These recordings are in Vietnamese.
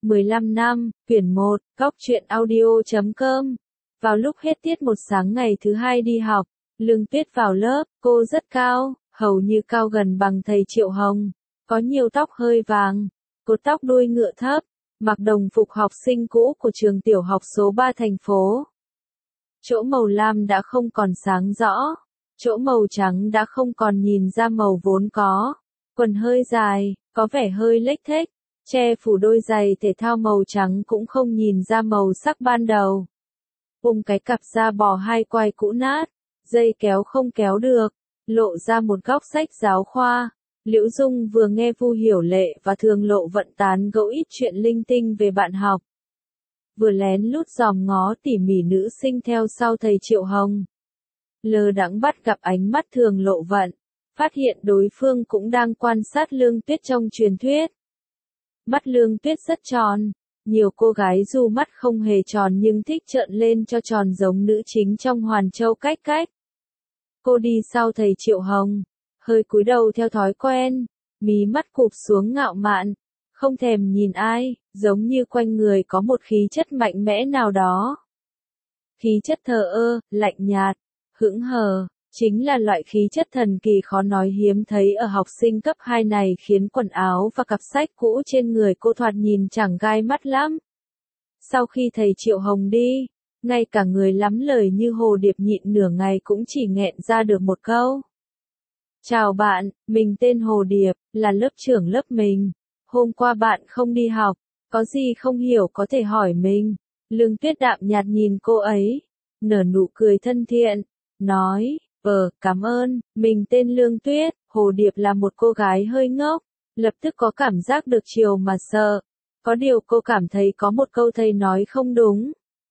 15 năm, quyển 1, Góc truyện audio.com. Vào lúc hết tiết một sáng ngày thứ hai đi học, Lương Tuyết vào lớp, cô rất cao, hầu như cao gần bằng thầy Triệu Hồng, có nhiều tóc hơi vàng, cột tóc đuôi ngựa thấp, mặc đồng phục học sinh cũ của trường tiểu học số 3 thành phố. Chỗ màu lam đã không còn sáng rõ, chỗ màu trắng đã không còn nhìn ra màu vốn có. Quần hơi dài, có vẻ hơi lếch thếch, che phủ đôi giày thể thao màu trắng cũng không nhìn ra màu sắc ban đầu. Cái cặp da bò hai quai cũ nát, dây kéo không kéo được, lộ ra một góc sách giáo khoa. Liễu Dung vừa nghe Vu Hiểu Lệ và Thường Lộ Vận tán gẫu ít chuyện linh tinh về bạn học, vừa lén lút dòm ngó tỉ mỉ nữ sinh theo sau thầy Triệu Hồng. Lơ đãng bắt gặp ánh mắt Thường Lộ Vận, phát hiện đối phương cũng đang quan sát Lương Tuyết trong truyền thuyết. Mắt Lương Tuyết rất tròn, nhiều cô gái dù mắt không hề tròn nhưng thích trợn lên cho tròn giống nữ chính trong Hoàn Châu Cách Cách. Cô đi sau thầy Triệu Hồng, hơi cúi đầu theo thói quen, mí mắt cụp xuống ngạo mạn, không thèm nhìn ai, giống như quanh người có một khí chất mạnh mẽ nào đó. Khí chất thờ ơ, lạnh nhạt, hững hờ, chính là loại khí chất thần kỳ khó nói hiếm thấy ở học sinh cấp 2 này, khiến quần áo và cặp sách cũ trên người cô thoạt nhìn chẳng gai mắt lắm. Sau khi thầy Triệu Hồng đi, ngay cả người lắm lời như Hồ Điệp nhịn nửa ngày cũng chỉ nghẹn ra được một câu. Chào bạn, mình tên Hồ Điệp, là lớp trưởng lớp mình. Hôm qua bạn không đi học, có gì không hiểu có thể hỏi mình. Lương Tuyết đạm nhạt nhìn cô ấy, nở nụ cười thân thiện, nói, cảm ơn, mình tên Lương Tuyết. Hồ Điệp là một cô gái hơi ngốc, lập tức có cảm giác được chiều mà sợ. Có điều cô cảm thấy có một câu thầy nói không đúng.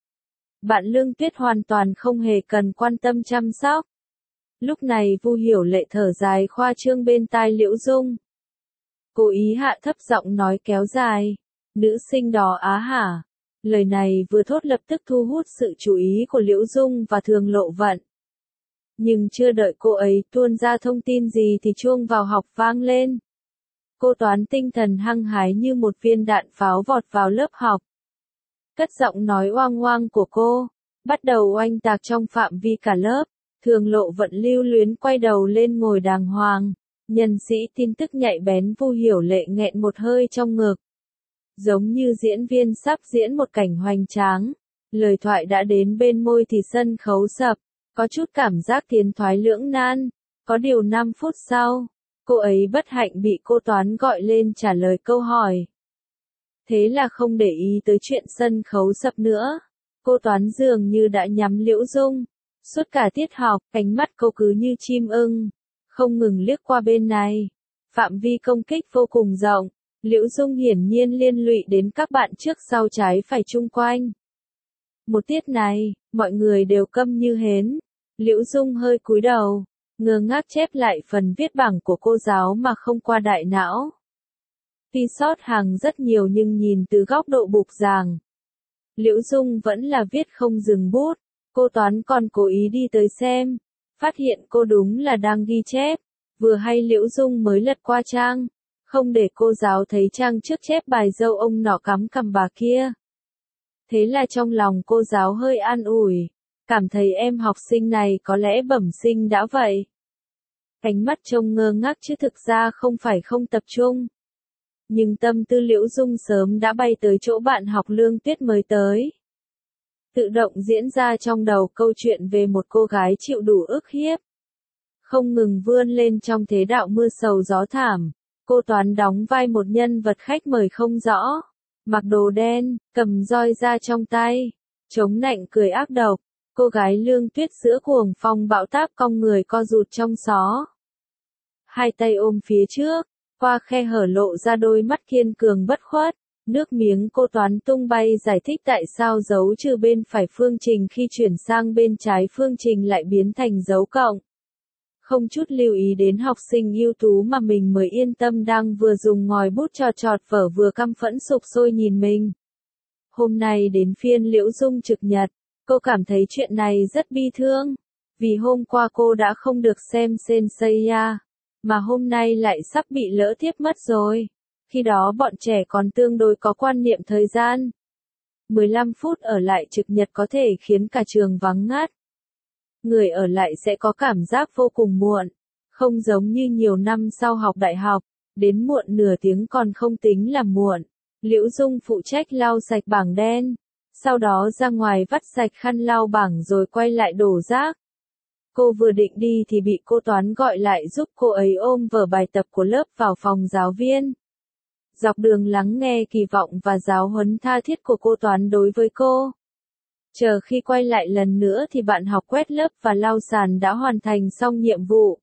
Bạn Lương Tuyết hoàn toàn không hề cần quan tâm chăm sóc. Lúc này Vu Hiểu Lệ thở dài khoa trương bên tai Liễu Dung. Cố ý hạ thấp giọng nói kéo dài, nữ sinh đó á hả? Lời này vừa thốt lập tức thu hút sự chú ý của Liễu Dung và Thường Lộ Vận. Nhưng chưa đợi cô ấy tuôn ra thông tin gì thì chuông vào học vang lên. Cô Toán tinh thần hăng hái như một viên đạn pháo vọt vào lớp học. Cất giọng nói oang oang của cô, bắt đầu oanh tạc trong phạm vi cả lớp. Thường Lộ Vận lưu luyến quay đầu lên ngồi đàng hoàng. Nhân sĩ tin tức nhạy bén Vu Hiểu Lệ nghẹn một hơi trong ngực. Giống như diễn viên sắp diễn một cảnh hoành tráng. Lời thoại đã đến bên môi thì sân khấu sập. Có chút cảm giác tiến thoái lưỡng nan. Có điều 5 phút sau, cô ấy bất hạnh bị cô Toán gọi lên trả lời câu hỏi. Thế là không để ý tới chuyện sân khấu sập nữa. Cô Toán dường như đã nhắm Liễu Dung. Suốt cả tiết học, ánh mắt cô cứ như chim ưng, không ngừng liếc qua bên này. Phạm vi công kích vô cùng rộng. Liễu Dung hiển nhiên liên lụy đến các bạn trước sau trái phải chung quanh. Một tiết này, mọi người đều câm như hến. Liễu Dung hơi cúi đầu, ngơ ngác chép lại phần viết bảng của cô giáo mà không qua đại não. Tuy sót hàng rất nhiều nhưng nhìn từ góc độ bục giảng, Liễu Dung vẫn là viết không dừng bút. Cô Toán còn cố ý đi tới xem, phát hiện cô đúng là đang ghi chép. Vừa hay Liễu Dung mới lật qua trang, không để cô giáo thấy trang trước chép bài dâu ông nọ cắm cằm bà kia. Thế là trong lòng cô giáo hơi an ủi, cảm thấy em học sinh này có lẽ bẩm sinh đã vậy. Ánh mắt trông ngơ ngác chứ thực ra không phải không tập trung. Nhưng tâm tư Liễu Dung sớm đã bay tới chỗ bạn học Lương Tuyết mới tới. Tự động diễn ra trong đầu câu chuyện về một cô gái chịu đủ ức hiếp, không ngừng vươn lên trong thế đạo mưa sầu gió thảm. Cô Toán đóng vai một nhân vật khách mời không rõ, mặc đồ đen, cầm roi ra trong tay, chống nạnh cười ác độc. Cô gái Lương Tuyết giữa cuồng phong bão táp cong người co rụt trong xó, hai tay ôm phía trước, qua khe hở lộ ra đôi mắt kiên cường bất khuất. Nước miếng cô Toán tung bay giải thích tại sao dấu trừ bên phải phương trình khi chuyển sang bên trái phương trình lại biến thành dấu cộng. Không chút lưu ý đến học sinh ưu tú mà mình mới yên tâm đang vừa dùng ngòi bút chọt vở vừa căm phẫn sục sôi nhìn mình. Hôm nay đến phiên Liễu Dung trực nhật, cô cảm thấy chuyện này rất bi thương. Vì hôm qua cô đã không được xem Senseiya, mà hôm nay lại sắp bị lỡ tiếp mất rồi. Khi đó bọn trẻ còn tương đối có quan niệm thời gian. 15 phút ở lại trực nhật có thể khiến cả trường vắng ngắt. Người ở lại sẽ có cảm giác vô cùng muộn, không giống như nhiều năm sau học đại học, đến muộn nửa tiếng còn không tính là muộn. Liễu Dung phụ trách lau sạch bảng đen, sau đó ra ngoài vắt sạch khăn lau bảng rồi quay lại đổ rác. Cô vừa định đi thì bị cô Toán gọi lại giúp cô ấy ôm vở bài tập của lớp vào phòng giáo viên. Dọc đường lắng nghe kỳ vọng và giáo huấn tha thiết của cô Toán đối với cô. Chờ khi quay lại lần nữa thì bạn học quét lớp và lau sàn đã hoàn thành xong nhiệm vụ.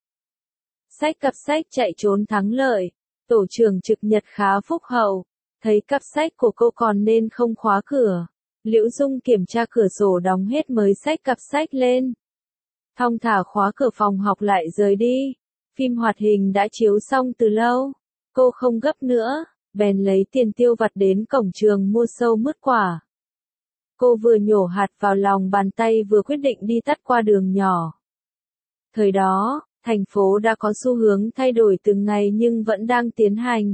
Xách cặp sách chạy trốn thắng lợi. Tổ trưởng trực nhật khá phúc hậu. Thấy cặp sách của cô còn nên không khóa cửa. Liễu Dung kiểm tra cửa sổ đóng hết mới xách cặp sách lên. Thong thả khóa cửa phòng học lại rời đi. Phim hoạt hình đã chiếu xong từ lâu. Cô không gấp nữa, bèn lấy tiền tiêu vặt đến cổng trường mua sâu mứt quả. Cô vừa nhổ hạt vào lòng bàn tay vừa quyết định đi tắt qua đường nhỏ. Thời đó, thành phố đã có xu hướng thay đổi từng ngày nhưng vẫn đang tiến hành.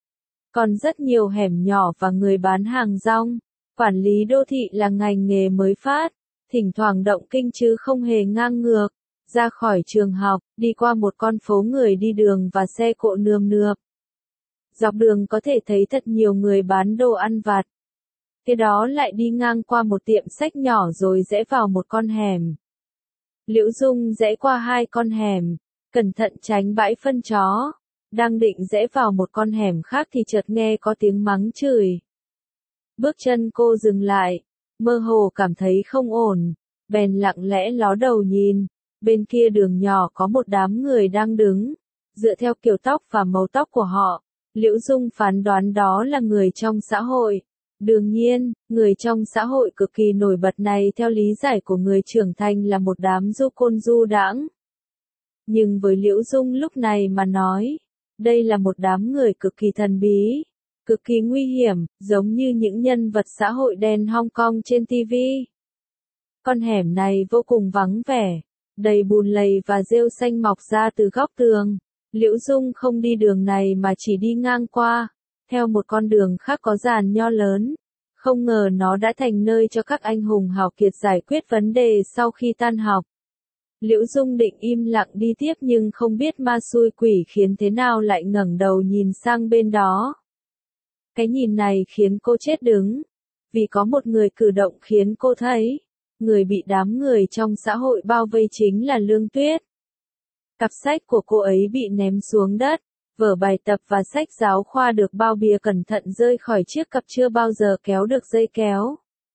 Còn rất nhiều hẻm nhỏ và người bán hàng rong. Quản lý đô thị là ngành nghề mới phát, thỉnh thoảng động kinh chứ không hề ngang ngược. Ra khỏi trường học, đi qua một con phố người đi đường và xe cộ nườm nượp. Dọc đường có thể thấy thật nhiều người bán đồ ăn vặt. Kế đó lại đi ngang qua một tiệm sách nhỏ rồi rẽ vào một con hẻm. Liễu Dung rẽ qua 2 con hẻm, cẩn thận tránh bãi phân chó. Đang định rẽ vào một con hẻm khác thì chợt nghe có tiếng mắng chửi. Bước chân cô dừng lại, mơ hồ cảm thấy không ổn, bèn lặng lẽ ló đầu nhìn. Bên kia đường nhỏ có một đám người đang đứng. Dựa theo kiểu tóc và màu tóc của họ, Liễu Dung phán đoán đó là người trong xã hội. Đương nhiên, người trong xã hội cực kỳ nổi bật này theo lý giải của người trưởng thành là một đám du côn du đãng. Nhưng với Liễu Dung lúc này mà nói, đây là một đám người cực kỳ thần bí, cực kỳ nguy hiểm, giống như những nhân vật xã hội đen Hong Kong trên TV. Con hẻm này vô cùng vắng vẻ, đầy bùn lầy và rêu xanh mọc ra từ góc tường. Liễu Dung không đi đường này mà chỉ đi ngang qua, theo một con đường khác có giàn nho lớn. Không ngờ nó đã thành nơi cho các anh hùng hào kiệt giải quyết vấn đề sau khi tan học. Liễu Dung định im lặng đi tiếp nhưng không biết ma xui quỷ khiến thế nào lại ngẩng đầu nhìn sang bên đó. Cái nhìn này khiến cô chết đứng, vì có một người cử động khiến cô thấy, người bị đám người trong xã hội bao vây chính là Lương Tuyết. Cặp sách của cô ấy bị ném xuống đất, vở bài tập và sách giáo khoa được bao bìa cẩn thận rơi khỏi chiếc cặp chưa bao giờ kéo được dây kéo.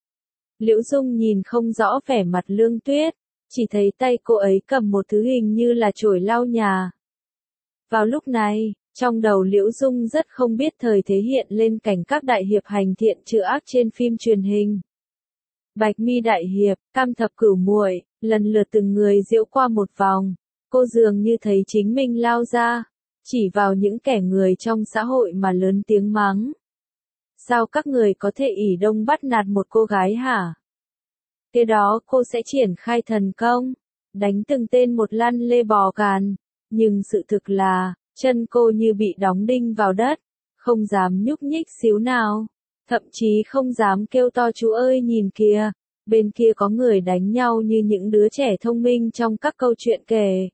Liễu Dung nhìn không rõ vẻ mặt Lương Tuyết, chỉ thấy tay cô ấy cầm một thứ hình như là chổi lau nhà. Vào lúc này, trong đầu Liễu Dung rất không biết thời thế hiện lên cảnh các đại hiệp hành thiện trừ ác trên phim truyền hình. Bạch Mi đại hiệp, Cam Thập Cửu muội, lần lượt từng người diễu qua một vòng. Cô dường như thấy chính mình lao ra, chỉ vào những kẻ người trong xã hội mà lớn tiếng mắng. Sao các người có thể ỷ đông bắt nạt một cô gái hả? Kế đó cô sẽ triển khai thần công, đánh từng tên một lăn lê bò càn. Nhưng sự thực là, chân cô như bị đóng đinh vào đất, không dám nhúc nhích xíu nào. Thậm chí không dám kêu to chú ơi nhìn kìa, bên kia có người đánh nhau như những đứa trẻ thông minh trong các câu chuyện kể.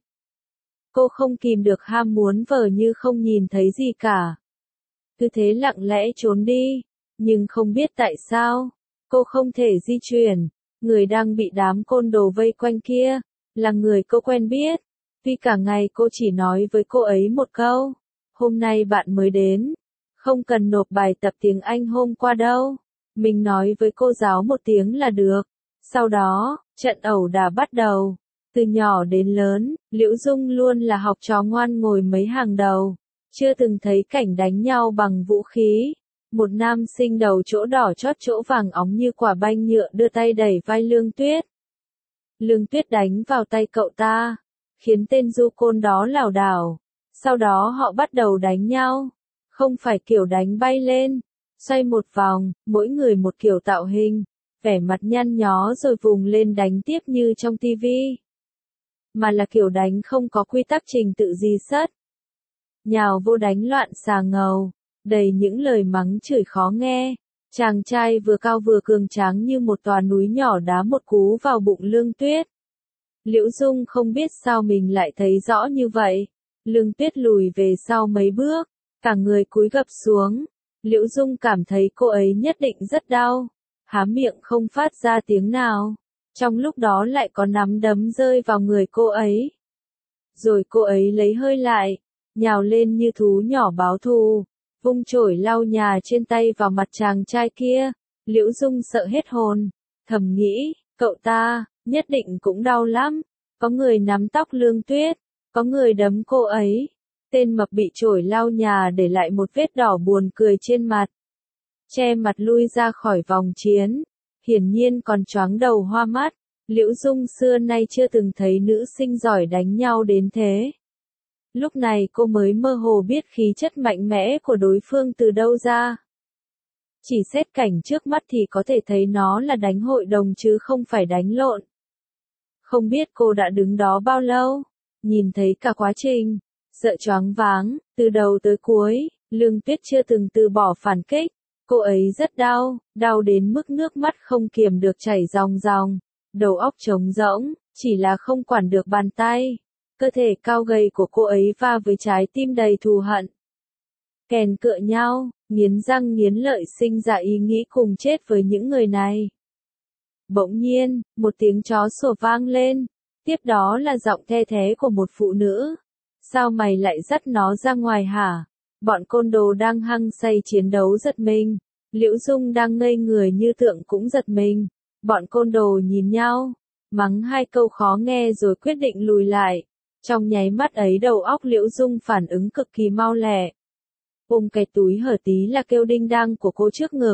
Cô không kìm được ham muốn vờ như không nhìn thấy gì cả. Cứ thế lặng lẽ trốn đi, nhưng không biết tại sao, cô không thể di chuyển. Người đang bị đám côn đồ vây quanh kia, là người cô quen biết. Tuy cả ngày cô chỉ nói với cô ấy một câu, hôm nay bạn mới đến, không cần nộp bài tập tiếng Anh hôm qua đâu. Mình nói với cô giáo một tiếng là được. Sau đó, trận ẩu đả bắt đầu. Từ nhỏ đến lớn, Liễu Dung luôn là học trò ngoan ngồi mấy hàng đầu. Chưa từng thấy cảnh đánh nhau bằng vũ khí. Một nam sinh đầu chỗ đỏ chót chỗ vàng óng như quả banh nhựa đưa tay đẩy vai Lương Tuyết. Lương Tuyết đánh vào tay cậu ta, khiến tên du côn đó lảo đảo. Sau đó họ bắt đầu đánh nhau. Không phải kiểu đánh bay lên, xoay một vòng, mỗi người một kiểu tạo hình, vẻ mặt nhăn nhó rồi vùng lên đánh tiếp như trong tivi. Mà là kiểu đánh không có quy tắc trình tự gì sất. Nhào vô đánh loạn xà ngầu, đầy những lời mắng chửi khó nghe. Chàng trai vừa cao vừa cường tráng như một tòa núi nhỏ đá một cú vào bụng Lương Tuyết. Liễu Dung không biết sao mình lại thấy rõ như vậy. Lương Tuyết lùi về sau mấy bước, cả người cúi gập xuống. Liễu Dung cảm thấy cô ấy nhất định rất đau, há miệng không phát ra tiếng nào. Trong lúc đó lại có nắm đấm rơi vào người cô ấy. Rồi cô ấy lấy hơi lại, nhào lên như thú nhỏ báo thù, vung chổi lau nhà trên tay vào mặt chàng trai kia. Liễu Dung sợ hết hồn, thầm nghĩ, cậu ta, nhất định cũng đau lắm. Có người nắm tóc Lương Tuyết, có người đấm cô ấy. Tên mập bị chổi lau nhà để lại một vết đỏ buồn cười trên mặt. Che mặt lui ra khỏi vòng chiến, hiển nhiên còn choáng đầu hoa mắt. Liễu Dung xưa nay chưa từng thấy nữ sinh giỏi đánh nhau đến thế. Lúc này cô mới mơ hồ biết khí chất mạnh mẽ của đối phương từ đâu ra. Chỉ xét cảnh trước mắt thì có thể thấy nó là đánh hội đồng chứ không phải đánh lộn. Không biết cô đã đứng đó bao lâu, nhìn thấy cả quá trình, sợ choáng váng, từ đầu tới cuối, Lương Tuyết chưa từng từ bỏ phản kích. Cô ấy rất đau, đau đến mức nước mắt không kiềm được chảy ròng ròng, đầu óc trống rỗng, chỉ là không quản được bàn tay. Cơ thể cao gầy của cô ấy va với trái tim đầy thù hận. Kèn cựa nhau, nghiến răng nghiến lợi sinh ra ý nghĩ cùng chết với những người này. Bỗng nhiên, một tiếng chó sủa vang lên, tiếp đó là giọng the thé của một phụ nữ. Sao mày lại dắt nó ra ngoài hả? Bọn côn đồ đang hăng say chiến đấu giật mình. Liễu Dung đang ngây người như tượng cũng giật mình. Bọn côn đồ nhìn nhau, mắng hai câu khó nghe rồi quyết định lùi lại. Trong nháy mắt ấy đầu óc Liễu Dung phản ứng cực kỳ mau lẹ. Ôm cái túi hở tí là kêu đinh đăng của cô trước ngực.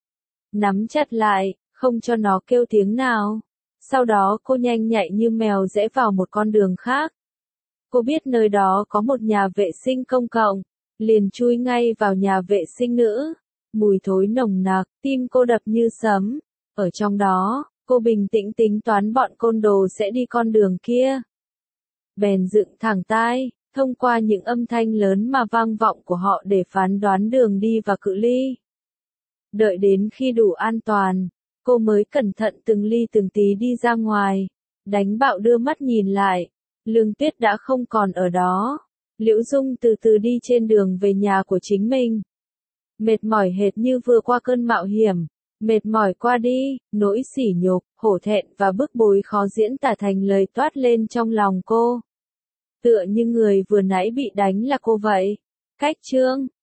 Nắm chặt lại, không cho nó kêu tiếng nào. Sau đó cô nhanh nhạy như mèo rẽ vào một con đường khác. Cô biết nơi đó có một nhà vệ sinh công cộng, liền chui ngay vào nhà vệ sinh nữ. Mùi thối nồng nặc, tim cô đập như sấm. Ở trong đó, cô bình tĩnh tính toán bọn côn đồ sẽ đi con đường kia. Bèn dựng thẳng tai, thông qua những âm thanh lớn mà vang vọng của họ để phán đoán đường đi và cự ly. Đợi đến khi đủ an toàn, cô mới cẩn thận từng ly từng tí đi ra ngoài. Đánh bạo đưa mắt nhìn lại, Lương Tuyết đã không còn ở đó. Liễu Dung từ từ đi trên đường về nhà của chính mình. Mệt mỏi hệt như vừa qua cơn mạo hiểm. Mệt mỏi qua đi, nỗi sỉ nhục, hổ thẹn và bức bối khó diễn tả thành lời toát lên trong lòng cô. Tựa như người vừa nãy bị đánh là cô vậy. Cách chương